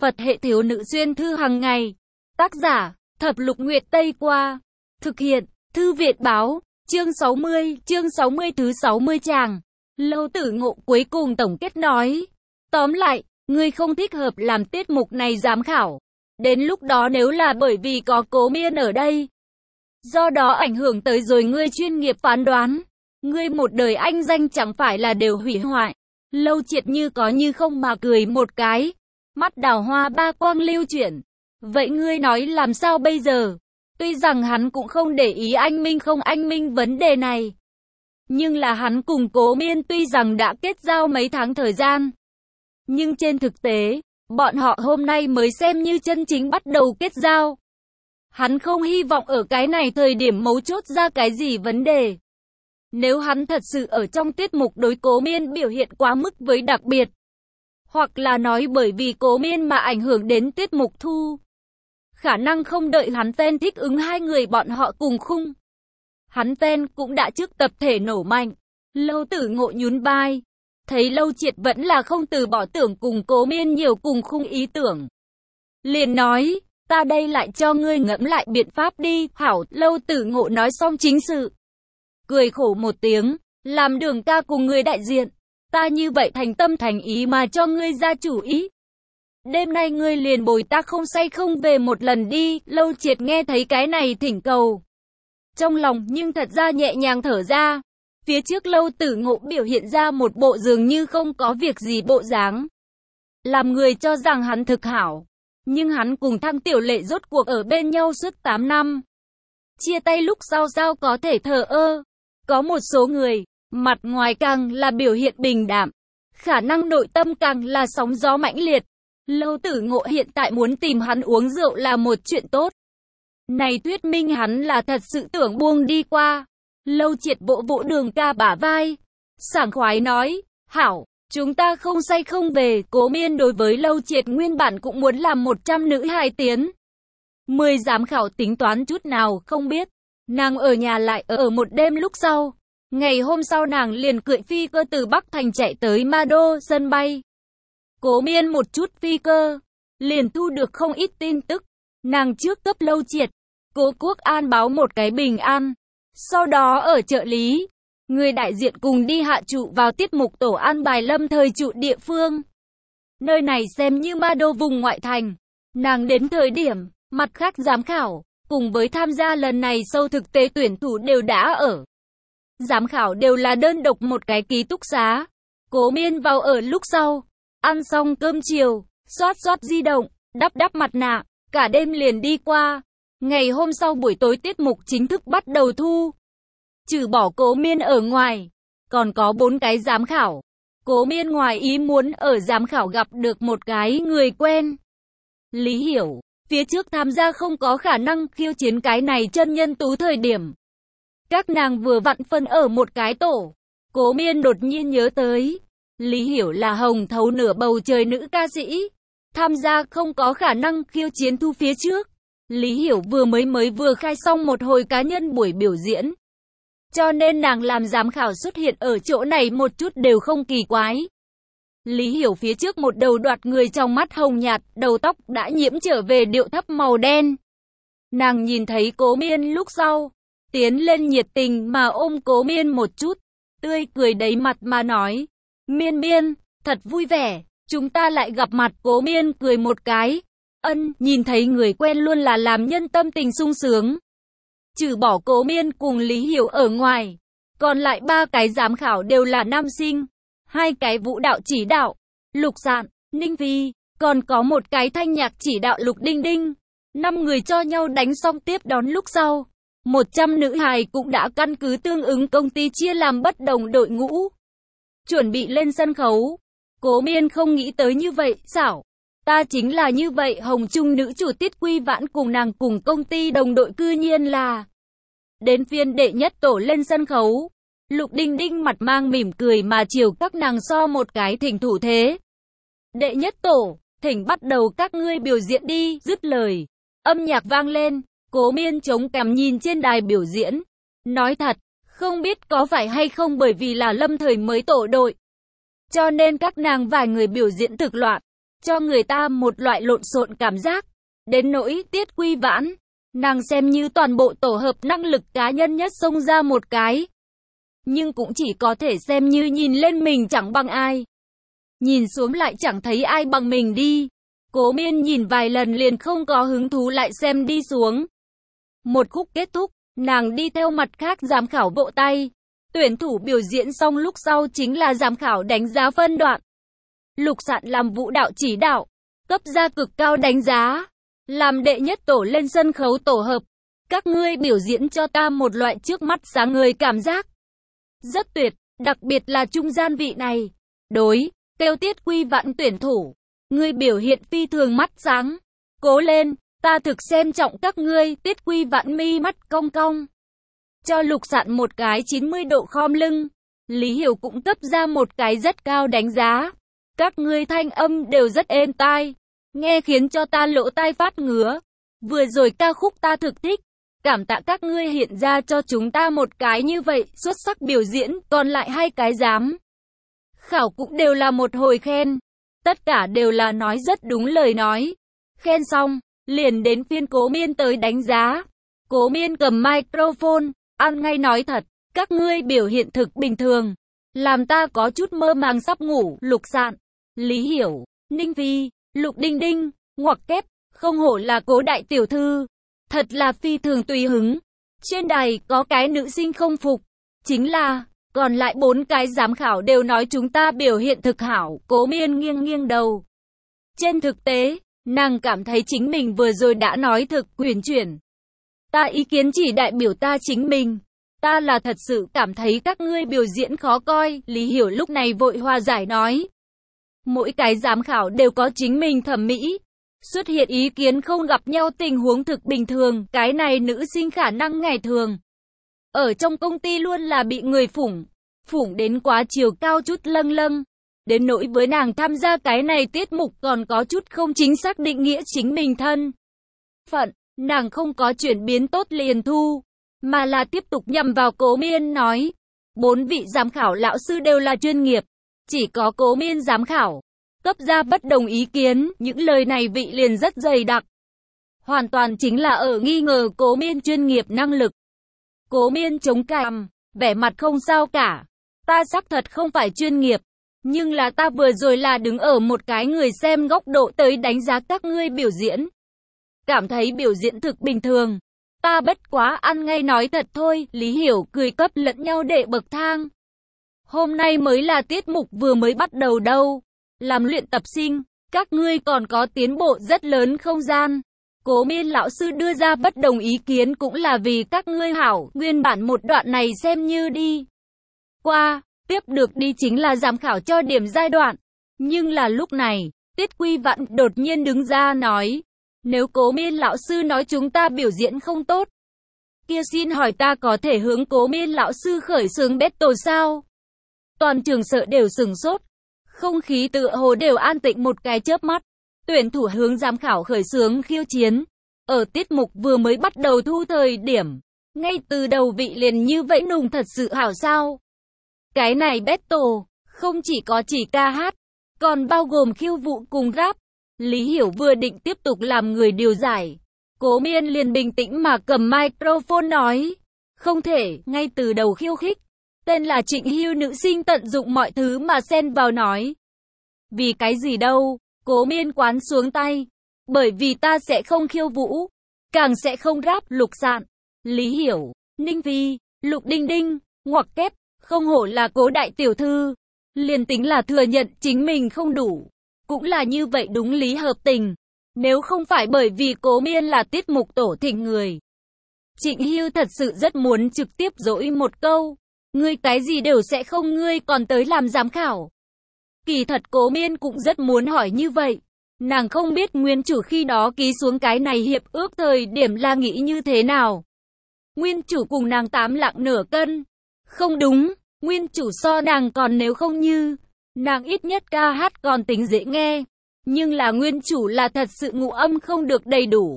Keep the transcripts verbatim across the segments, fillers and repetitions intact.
Phật hệ thiếu nữ xuyên thư hàng ngày. Tác giả, Thập Lục Nguyệt Tây Qua. Thực hiện, Thư viện báo, chương sáu mươi, chương sáu mươi thứ sáu mươi tràng. Lâu Tử Ngộ cuối cùng tổng kết nói. Tóm lại, ngươi không thích hợp làm tiết mục này giám khảo. Đến lúc đó nếu là bởi vì có Cố Miên ở đây, do đó ảnh hưởng tới rồi ngươi chuyên nghiệp phán đoán, ngươi một đời anh danh chẳng phải là đều hủy hoại. Lâu Triệt như có như không mà cười một cái, mắt đào hoa ba quang lưu chuyển. Vậy ngươi nói làm sao bây giờ? Tuy rằng hắn cũng không để ý anh minh không anh minh vấn đề này, nhưng là hắn cùng Cố Miên tuy rằng đã kết giao mấy tháng thời gian, nhưng trên thực tế, bọn họ hôm nay mới xem như chân chính bắt đầu kết giao. Hắn không hy vọng ở cái này thời điểm mấu chốt ra cái gì vấn đề. Nếu hắn thật sự ở trong tiết mục đối Cố Miên biểu hiện quá mức với đặc biệt, hoặc là nói bởi vì Cố Miên mà ảnh hưởng đến tiết mục thu, khả năng không đợi hắn fan thích ứng hai người bọn họ cùng khung, hắn fan cũng đã trước tập thể nổ mạnh. Lâu Tử Ngộ nhún vai, thấy Lâu Triệt vẫn là không từ bỏ tưởng cùng Cố Miên nhiều cùng khung ý tưởng, liền nói, ta đây lại cho ngươi ngẫm lại biện pháp đi. Hảo. Lâu Tử Ngộ nói xong chính sự, cười khổ một tiếng, làm Đường ca cùng người đại diện, ta như vậy thành tâm thành ý mà cho ngươi ra chủ ý. Đêm nay ngươi liền bồi ta không say không về một lần đi. Lâu Triệt nghe thấy cái này thỉnh cầu, trong lòng nhưng thật ra nhẹ nhàng thở ra. Phía trước Lâu Tử Ngộ biểu hiện ra một bộ dường như không có việc gì bộ dáng, làm người cho rằng hắn thực hảo. Nhưng hắn cùng Thăng Tiểu Lệ rốt cuộc ở bên nhau suốt tám năm. Chia tay lúc sau sao có thể thờ ơ. Có một số người, mặt ngoài càng là biểu hiện bình đạm, khả năng nội tâm càng là sóng gió mãnh liệt. Lâu Tử Ngộ hiện tại muốn tìm hắn uống rượu là một chuyện tốt. Này thuyết minh hắn là thật sự tưởng buông đi qua. Lâu Triệt vỗ vỗ Đường ca bả vai, sảng khoái nói, hảo, chúng ta không say không về. Cố Miên đối với Lâu Triệt nguyên bản cũng muốn làm một trăm nữ hài tiến mười giám khảo tính toán chút nào không biết. Nàng ở nhà lại ở một đêm lúc sau. Ngày hôm sau nàng liền cưỡi phi cơ từ Bắc Thành chạy tới Ma Đô sân bay. Cố Miên một chút phi cơ, liền thu được không ít tin tức. Nàng trước cấp Lâu Triệt, Cố Quốc An báo một cái bình an. Sau đó ở trợ lý, người đại diện cùng đi hạ trụ vào tiết mục tổ an bài lâm thời trụ địa phương. Nơi này xem như Ma Đô vùng ngoại thành. Nàng đến thời điểm, mặt khác giám khảo, cùng với tham gia lần này sâu thực tế tuyển thủ đều đã ở. Giám khảo đều là đơn độc một cái ký túc xá. Cố Miên vào ở lúc sau, ăn xong cơm chiều, xoát xoát di động, đắp đắp mặt nạ, cả đêm liền đi qua. Ngày hôm sau buổi tối tiết mục chính thức bắt đầu thu. Trừ bỏ Cố Miên ở ngoài, còn có bốn cái giám khảo. Cố Miên ngoài ý muốn ở giám khảo gặp được một cái người quen. Lý Hiểu, phía trước tham gia không có khả năng khiêu chiến cái này chân nhân tú thời điểm, các nàng vừa vặn phân ở một cái tổ. Cố Miên đột nhiên nhớ tới, Lý Hiểu là hồng thấu nửa bầu trời nữ ca sĩ, tham gia không có khả năng khiêu chiến thu phía trước. Lý Hiểu vừa mới mới vừa khai xong một hồi cá nhân buổi biểu diễn, cho nên nàng làm giám khảo xuất hiện ở chỗ này một chút đều không kỳ quái. Lý Hiểu phía trước một đầu đoạt người trong mắt hồng nhạt, đầu tóc đã nhiễm trở về điệu thấp màu đen. Nàng nhìn thấy Cố Miên lúc sau, tiến lên nhiệt tình mà ôm Cố Miên một chút, tươi cười đầy mặt mà nói, Miên Miên, thật vui vẻ, chúng ta lại gặp mặt. Cố Miên cười một cái, ân, nhìn thấy người quen luôn là làm nhân tâm tình sung sướng. Trừ bỏ Cố Miên cùng Lý Hiểu ở ngoài, còn lại ba cái giám khảo đều là nam sinh. Hai cái vũ đạo chỉ đạo, Lục Sạn, Ninh Phi, còn có một cái thanh nhạc chỉ đạo Lục Đinh Đinh. Năm người cho nhau đánh xong tiếp đón lúc sau, một trăm nữ hài cũng đã căn cứ tương ứng công ty chia làm bất đồng đội ngũ, chuẩn bị lên sân khấu. Cố Miên không nghĩ tới như vậy, xảo. Ta chính là như vậy. Hồng Trung nữ chủ Tiết Quy Vãn cùng nàng cùng công ty đồng đội cư nhiên là đến phiên đệ nhất tổ lên sân khấu. Lục Đinh Đinh mặt mang mỉm cười mà chiều các nàng so một cái thỉnh thủ thế. Đệ nhất tổ, thỉnh bắt đầu các ngươi biểu diễn đi. Dứt lời, âm nhạc vang lên. Cố Miên chống cằm nhìn trên đài biểu diễn, nói thật, không biết có phải hay không bởi vì là lâm thời mới tổ đội, cho nên các nàng vài người biểu diễn thực loạn. cho người ta một loại lộn xộn cảm giác. Đến nỗi Tiết Quy Vãn, nàng xem như toàn bộ tổ hợp năng lực cá nhân nhất xông ra một cái. Nhưng cũng chỉ có thể xem như nhìn lên mình chẳng bằng ai. Nhìn xuống lại chẳng thấy ai bằng mình đi. Cố Miên nhìn vài lần liền không có hứng thú lại xem đi xuống. Một khúc kết thúc, nàng đi theo mặt khác giám khảo vỗ tay. Tuyển thủ biểu diễn xong lúc sau chính là giám khảo đánh giá phân đoạn. Lục Sạn làm vũ đạo chỉ đạo, cấp ra cực cao đánh giá. Làm đệ nhất tổ lên sân khấu tổ hợp. Các ngươi biểu diễn cho ta một loại trước mắt sáng người cảm giác. Rất tuyệt, đặc biệt là trung gian vị này. Đối, kêu Tiết Quy Vãn tuyển thủ. Ngươi biểu hiện phi thường mắt sáng. Cố lên, ta thực xem trọng các ngươi. Tiết Quy Vãn mi mắt cong cong. Cho Lục Sạn một cái chín mươi độ khom lưng. Lý Hiểu cũng cấp ra một cái rất cao đánh giá. Các ngươi thanh âm đều rất êm tai. Nghe khiến cho ta lỗ tai phát ngứa. Vừa rồi ca khúc ta thực thích. Cảm tạ các ngươi hiện ra cho chúng ta một cái như vậy, xuất sắc biểu diễn, còn lại hai cái giám khảo cũng đều là một hồi khen. Tất cả đều là nói rất đúng lời nói. Khen xong, liền đến phiên Cố Miên tới đánh giá. Cố Miên cầm microphone, ăn ngay nói thật, các ngươi biểu hiện thực bình thường. Làm ta có chút mơ màng sắp ngủ. Lục Sạn, Lý Hiểu, Ninh Phi, Lục Đinh Đinh, ngoặc kép, không hổ là Cố đại tiểu thư. Thật là phi thường tùy hứng. Trên đài có cái nữ sinh không phục. Chính là, còn lại bốn cái giám khảo đều nói chúng ta biểu hiện thực hảo. Cố Miên nghiêng nghiêng đầu. Trên thực tế, nàng cảm thấy chính mình vừa rồi đã nói thực uyển chuyển. Ta ý kiến chỉ đại biểu ta chính mình. Ta là thật sự cảm thấy các ngươi biểu diễn khó coi. Lý Hiểu lúc này vội hòa giải nói. Mỗi cái giám khảo đều có chính mình thẩm mỹ. Xuất hiện ý kiến không gặp nhau tình huống thực bình thường, cái này nữ sinh khả năng ngày thường. Ở trong công ty luôn là bị người phủng, phủng đến quá chiều cao chút lâng lâng. Đến nỗi với nàng tham gia cái này tiết mục còn có chút không chính xác định nghĩa chính mình thân phận, nàng không có chuyển biến tốt liền thu, mà là tiếp tục nhằm vào Cố Miên nói. Bốn vị giám khảo lão sư đều là chuyên nghiệp, chỉ có Cố Miên giám khảo cấp ra bất đồng ý kiến, những lời này vị liền rất dày đặc. Hoàn toàn chính là ở nghi ngờ Cố Miên chuyên nghiệp năng lực. Cố Miên chống cằm, vẻ mặt không sao cả. Ta xác thật không phải chuyên nghiệp, nhưng là ta vừa rồi là đứng ở một cái người xem góc độ tới đánh giá các ngươi biểu diễn. Cảm thấy biểu diễn thực bình thường. Ta bất quá ăn ngay nói thật thôi. Lý Hiểu cười cấp lẫn nhau để bậc thang. Hôm nay mới là tiết mục vừa mới bắt đầu đâu. Làm luyện tập sinh, các ngươi còn có tiến bộ rất lớn không gian. Cố Miên lão sư đưa ra bất đồng ý kiến cũng là vì các ngươi hảo. Nguyên bản một đoạn này xem như đi qua, tiếp được đi chính là giám khảo cho điểm giai đoạn. Nhưng là lúc này, Tiết Quy Vãn đột nhiên đứng ra nói. Nếu Cố Miên lão sư nói chúng ta biểu diễn không tốt, kia xin hỏi ta có thể hướng Cố Miên lão sư khởi xướng battle sao? Toàn trường sợ đều sừng sốt. Không khí tựa hồ đều an tĩnh một cái chớp mắt. Tuyển thủ hướng giám khảo khởi xướng khiêu chiến. Ở tiết mục vừa mới bắt đầu thu thời điểm, ngay từ đầu vị liền như vậy nùng thật sự hảo sao? Cái này battle, không chỉ có chỉ ca hát, còn bao gồm khiêu vũ cùng rap. Lý Hiểu vừa định tiếp tục làm người điều giải. Cố Miên liền bình tĩnh mà cầm microphone nói. Không thể, ngay từ đầu khiêu khích. Tên là Trịnh Hưu nữ sinh tận dụng mọi thứ mà xen vào nói. Vì cái gì đâu? Cố Miên quán xuống tay. Bởi vì ta sẽ không khiêu vũ, càng sẽ không rap. Lục Sạn, Lý Hiểu, Ninh Phi, Lục Đinh Đinh, ngoặc kép, không hổ là Cố đại tiểu thư. Liền tính là thừa nhận chính mình không đủ, cũng là như vậy đúng lý hợp tình. Nếu không phải bởi vì Cố Miên là tiết mục tổ thỉnh người, Trịnh Hưu thật sự rất muốn trực tiếp dỗi một câu. Ngươi cái gì đều sẽ không, ngươi còn tới làm giám khảo. Kỳ thật Cố Miên cũng rất muốn hỏi như vậy. Nàng không biết nguyên chủ khi đó ký xuống cái này hiệp ước thời điểm là nghĩ như thế nào. Nguyên chủ cùng nàng tám lạng nửa cân. Không đúng, nguyên chủ so nàng còn, nếu không như nàng ít nhất ca hát còn tính dễ nghe. Nhưng là nguyên chủ là thật sự ngũ âm không được đầy đủ.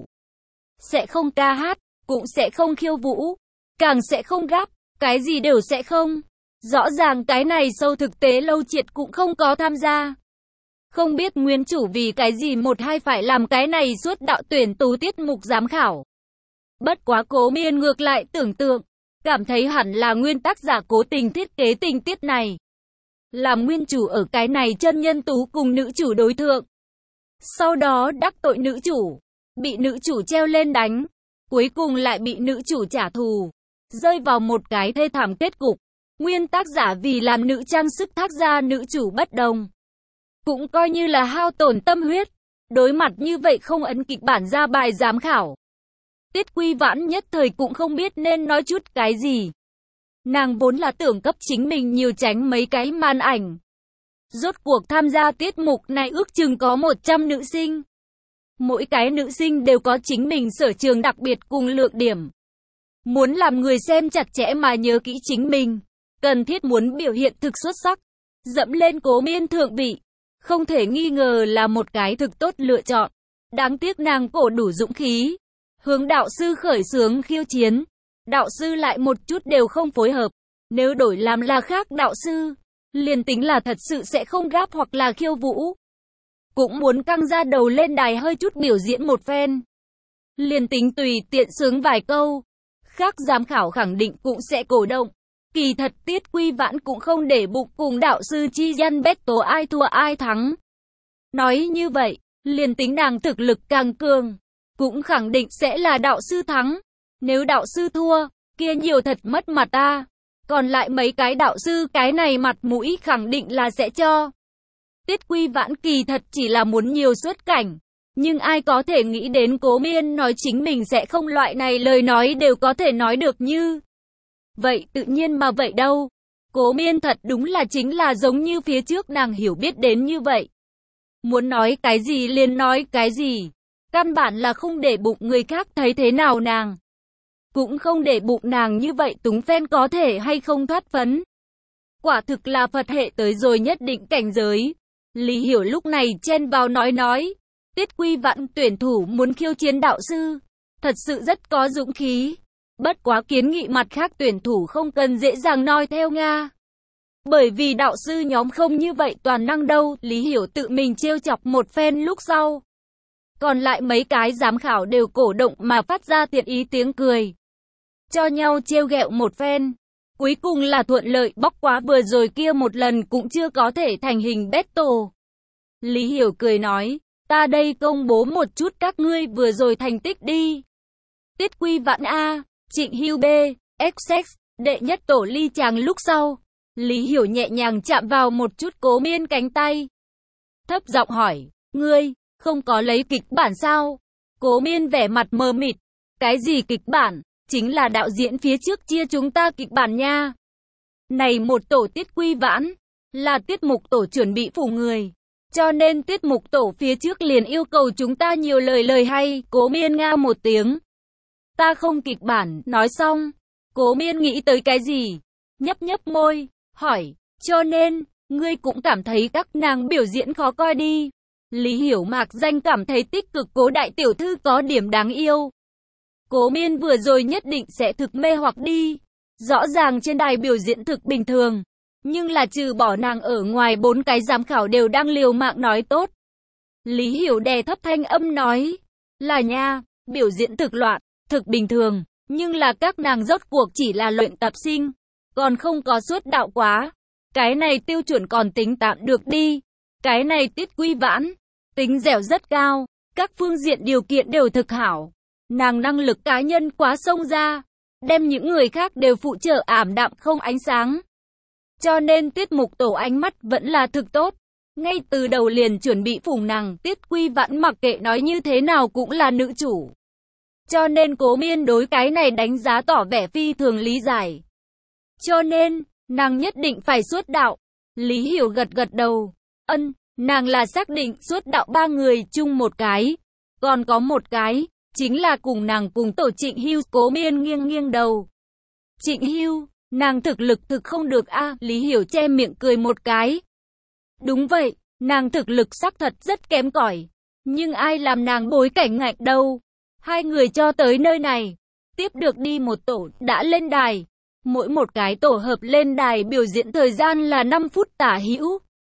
Sẽ không ca hát, cũng sẽ không khiêu vũ, càng sẽ không rap, cái gì đều sẽ không. Rõ ràng cái này sâu thực tế Lâu Triệt cũng không có tham gia. Không biết nguyên chủ vì cái gì một hai phải làm cái này suốt đạo tuyển tú tiết mục giám khảo. Bất quá Cố Miên ngược lại tưởng tượng, cảm thấy hẳn là nguyên tác giả cố tình thiết kế tình tiết này. Làm nguyên chủ ở cái này chân nhân tú cùng nữ chủ đối thượng. Sau đó đắc tội nữ chủ, bị nữ chủ treo lên đánh, cuối cùng lại bị nữ chủ trả thù, rơi vào một cái thê thảm kết cục. Nguyên tác giả vì làm nữ trang sức thác ra nữ chủ bất đồng, cũng coi như là hao tổn tâm huyết. Đối mặt như vậy không ấn kịch bản ra bài giám khảo, Tiết Quy Vãn nhất thời cũng không biết nên nói chút cái gì. Nàng vốn là tưởng cấp chính mình nhiều tránh mấy cái màn ảnh. Rốt cuộc tham gia tiết mục này ước chừng có một trăm nữ sinh. Mỗi cái nữ sinh đều có chính mình sở trường đặc biệt cùng lượng điểm. Muốn làm người xem chặt chẽ mà nhớ kỹ chính mình, cần thiết muốn biểu hiện thực xuất sắc, dẫm lên Cố Miên thượng vị, không thể nghi ngờ là một cái thực tốt lựa chọn. Đáng tiếc nàng cổ đủ dũng khí, hướng đạo sư khởi xướng khiêu chiến. Đạo sư lại một chút đều không phối hợp. Nếu đổi làm là khác đạo sư, liền tính là thật sự sẽ không gáp hoặc là khiêu vũ, cũng muốn căng ra đầu lên đài hơi chút biểu diễn một phen. Liền tính tùy tiện sướng vài câu, khác giám khảo khẳng định cũng sẽ cổ động. Kỳ thật Tiết Quy Vãn cũng không để bụng cùng đạo sư chi gian battle ai thua ai thắng. Nói như vậy, liền tính nàng thực lực càng cường, cũng khẳng định sẽ là đạo sư thắng. Nếu đạo sư thua, kia nhiều thật mất mặt ta. Còn lại mấy cái đạo sư cái này mặt mũi khẳng định là sẽ cho. Tiết Quy Vãn kỳ thật chỉ là muốn nhiều xuất cảnh. Nhưng ai có thể nghĩ đến Cố Miên nói chính mình sẽ không loại này lời nói đều có thể nói được như vậy tự nhiên mà vậy đâu. Cố Miên thật đúng là chính là giống như phía trước nàng hiểu biết đến như vậy. Muốn nói cái gì liền nói cái gì. Căn bản là không để bụng người khác thấy thế nào nàng. Cũng không để bụng nàng như vậy túng phen có thể hay không thoát phấn. Quả thực là Phật hệ tới rồi nhất định cảnh giới. Lý Hiểu lúc này chen vào nói nói. Tiết Quy Vãn tuyển thủ muốn khiêu chiến đạo sư. Thật sự rất có dũng khí. Bất quá kiến nghị mặt khác tuyển thủ không cần dễ dàng noi theo Nga. Bởi vì đạo sư nhóm không như vậy toàn năng đâu. Lý Hiểu tự mình trêu chọc một phen lúc sau. Còn lại mấy cái giám khảo đều cổ động mà phát ra thiện ý tiếng cười. Cho nhau trêu ghẹo một phen. Cuối cùng là thuận lợi bóc quá vừa rồi kia một lần cũng chưa có thể thành hình battle. Lý Hiểu cười nói, ta đây công bố một chút các ngươi vừa rồi thành tích đi. Tiết Quy Vãn A, Trịnh Hưu B, ích ích, đệ nhất tổ ly chàng lúc sau. Lý Hiểu nhẹ nhàng chạm vào một chút Cố Miên cánh tay. Thấp giọng hỏi, ngươi, không có lấy kịch bản sao? Cố Miên vẻ mặt mờ mịt, cái gì kịch bản? Chính là đạo diễn phía trước chia chúng ta kịch bản nha. Này một tổ Tiết Quy Vãn, là tiết mục tổ chuẩn bị phủ người. Cho nên tiết mục tổ phía trước liền yêu cầu chúng ta nhiều lời lời hay. Cố Miên nga một tiếng. Ta không kịch bản, nói xong. Cố Miên nghĩ tới cái gì? Nhấp nhấp môi, hỏi, cho nên, ngươi cũng cảm thấy các nàng biểu diễn khó coi đi. Lý Hiểu mạc danh cảm thấy tích cực Cố đại tiểu thư có điểm đáng yêu. Cố Miên vừa rồi nhất định sẽ thực mê hoặc đi. Rõ ràng trên đài biểu diễn thực bình thường. Nhưng là trừ bỏ nàng ở ngoài bốn cái giám khảo đều đang liều mạng nói tốt. Lý Hiểu đè thấp thanh âm nói. Là nha, biểu diễn thực loạn, thực bình thường. Nhưng là các nàng rốt cuộc chỉ là luyện tập sinh. Còn không có xuất đạo quá. Cái này tiêu chuẩn còn tính tạm được đi. Cái này Tiết Quy Vãn, tính dẻo rất cao. Các phương diện điều kiện đều thực hảo. Nàng năng lực cá nhân quá xông ra, đem những người khác đều phụ trợ ảm đạm không ánh sáng. Cho nên tiết mục tổ ánh mắt vẫn là thực tốt. Ngay từ đầu liền chuẩn bị phủng nàng. Tiết Quy Vãn mặc kệ nói như thế nào cũng là nữ chủ. Cho nên Cố Miên đối cái này đánh giá tỏ vẻ phi thường lý giải. Cho nên, nàng nhất định phải xuất đạo. Lý Hiểu gật gật đầu. Ân, nàng là xác định xuất đạo ba người chung một cái. Còn có một cái, chính là cùng nàng cùng tổ Trịnh Hưu. Cố Miên nghiêng nghiêng đầu. Trịnh Hưu, nàng thực lực thực không được a. À, Lý Hiểu che miệng cười một cái. Đúng vậy, nàng thực lực xác thật rất kém cỏi. Nhưng ai làm nàng bối cảnh ngạnh đâu. Hai người cho tới nơi này. Tiếp được đi một tổ đã lên đài. Mỗi một cái tổ hợp lên đài biểu diễn thời gian là năm phút tả hữu.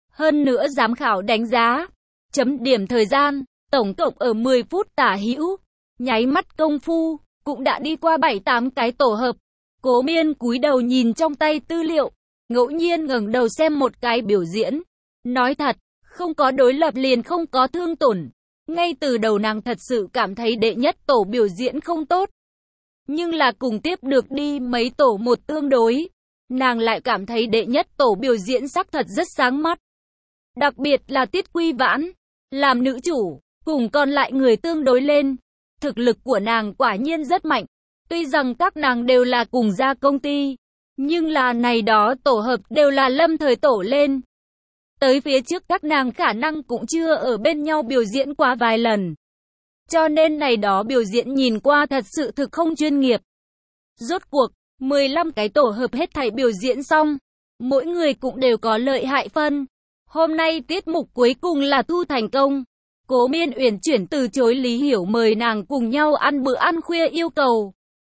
Hơn nữa giám khảo đánh giá, chấm điểm thời gian, tổng cộng ở mười phút tả hữu. Nháy mắt công phu, cũng đã đi qua bảy tám cái tổ hợp. Cố Miên cúi đầu nhìn trong tay tư liệu, ngẫu nhiên ngẩng đầu xem một cái biểu diễn. Nói thật, không có đối lập liền không có thương tổn. Ngay từ đầu nàng thật sự cảm thấy đệ nhất tổ biểu diễn không tốt. Nhưng là cùng tiếp được đi mấy tổ một tương đối, nàng lại cảm thấy đệ nhất tổ biểu diễn sắc thật rất sáng mắt. Đặc biệt là Tiết Quy Vãn, làm nữ chủ, cùng còn lại người tương đối lên. Thực lực của nàng quả nhiên rất mạnh. Tuy rằng các nàng đều là cùng ra công ty, nhưng là này đó tổ hợp đều là lâm thời tổ lên. Tới phía trước các nàng khả năng cũng chưa ở bên nhau biểu diễn qua vài lần. Cho nên này đó biểu diễn nhìn qua thật sự thực không chuyên nghiệp. Rốt cuộc, mười lăm cái tổ hợp hết thảy biểu diễn xong. Mỗi người cũng đều có lợi hại phân. Hôm nay tiết mục cuối cùng là thu thành công. Cố Miên uyển chuyển từ chối Lý Hiểu mời nàng cùng nhau ăn bữa ăn khuya yêu cầu.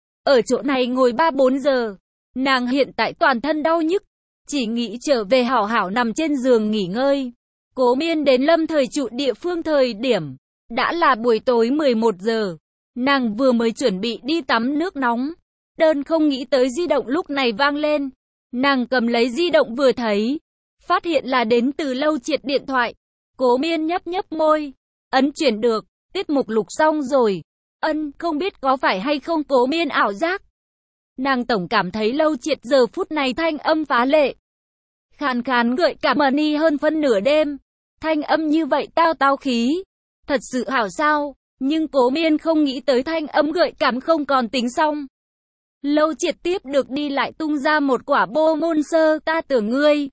Ở chỗ này ngồi ba bốn giờ. Nàng hiện tại toàn thân đau nhức. Chỉ nghĩ trở về hảo hảo nằm trên giường nghỉ ngơi. Cố Miên đến lâm thời trụ địa phương thời điểm. Đã là buổi tối mười một giờ. Nàng vừa mới chuẩn bị đi tắm nước nóng. Đơn không nghĩ tới di động lúc này vang lên. Nàng cầm lấy di động vừa thấy. Phát hiện là đến từ Lâu Triệt điện thoại. Cố Miên nhấp nhấp môi. Ấn chuyển được. Tiết mục lục xong rồi. Ân, không biết có phải hay không Cố Miên ảo giác. Nàng tổng cảm thấy Lâu Triệt giờ phút này thanh âm phá lệ. Khàn khàn gợi cảm money hơn phân nửa đêm. Thanh âm như vậy tao tao khí. Thật sự hảo sao. Nhưng Cố Miên không nghĩ tới thanh âm gợi cảm không còn tính xong. Lâu Triệt tiếp được đi lại tung ra một quả bô môn sơ ta tưởng ngươi.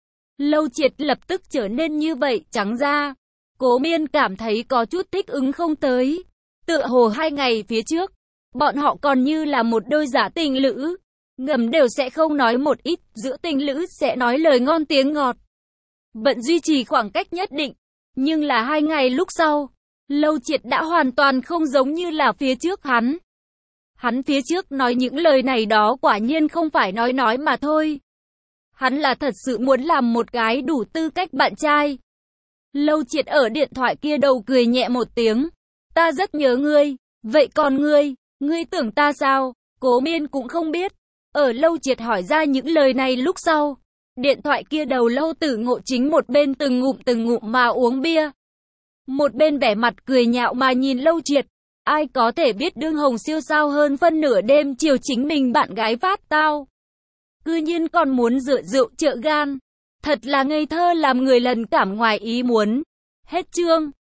Lâu Triệt lập tức trở nên như vậy trắng ra. Cố Miên cảm thấy có chút thích ứng không tới. Tựa hồ hai ngày phía trước, bọn họ còn như là một đôi giả tình lữ. Ngầm đều sẽ không nói một ít, giữa tình lữ sẽ nói lời ngon tiếng ngọt. Vẫn duy trì khoảng cách nhất định. Nhưng là hai ngày lúc sau, Lâu Triệt đã hoàn toàn không giống như là phía trước hắn. Hắn phía trước nói những lời này đó quả nhiên không phải nói nói mà thôi. Hắn là thật sự muốn làm một cái đủ tư cách bạn trai. Lâu Triệt ở điện thoại kia đầu cười nhẹ một tiếng. Ta rất nhớ ngươi. Vậy còn ngươi, ngươi tưởng ta sao? Cố Miên cũng không biết. Ở Lâu Triệt hỏi ra những lời này lúc sau. Điện thoại kia đầu Lâu Tử Ngộ chính một bên từng ngụm từng ngụm mà uống bia. Một bên vẻ mặt cười nhạo mà nhìn Lâu Triệt. Ai có thể biết đương hồng siêu sao hơn phân nửa đêm chiều chính mình bạn gái phát tao. Cư nhiên còn muốn rượu rượu trợ gan. Thật là ngây thơ làm người lần cảm ngoài ý muốn. Hết chương.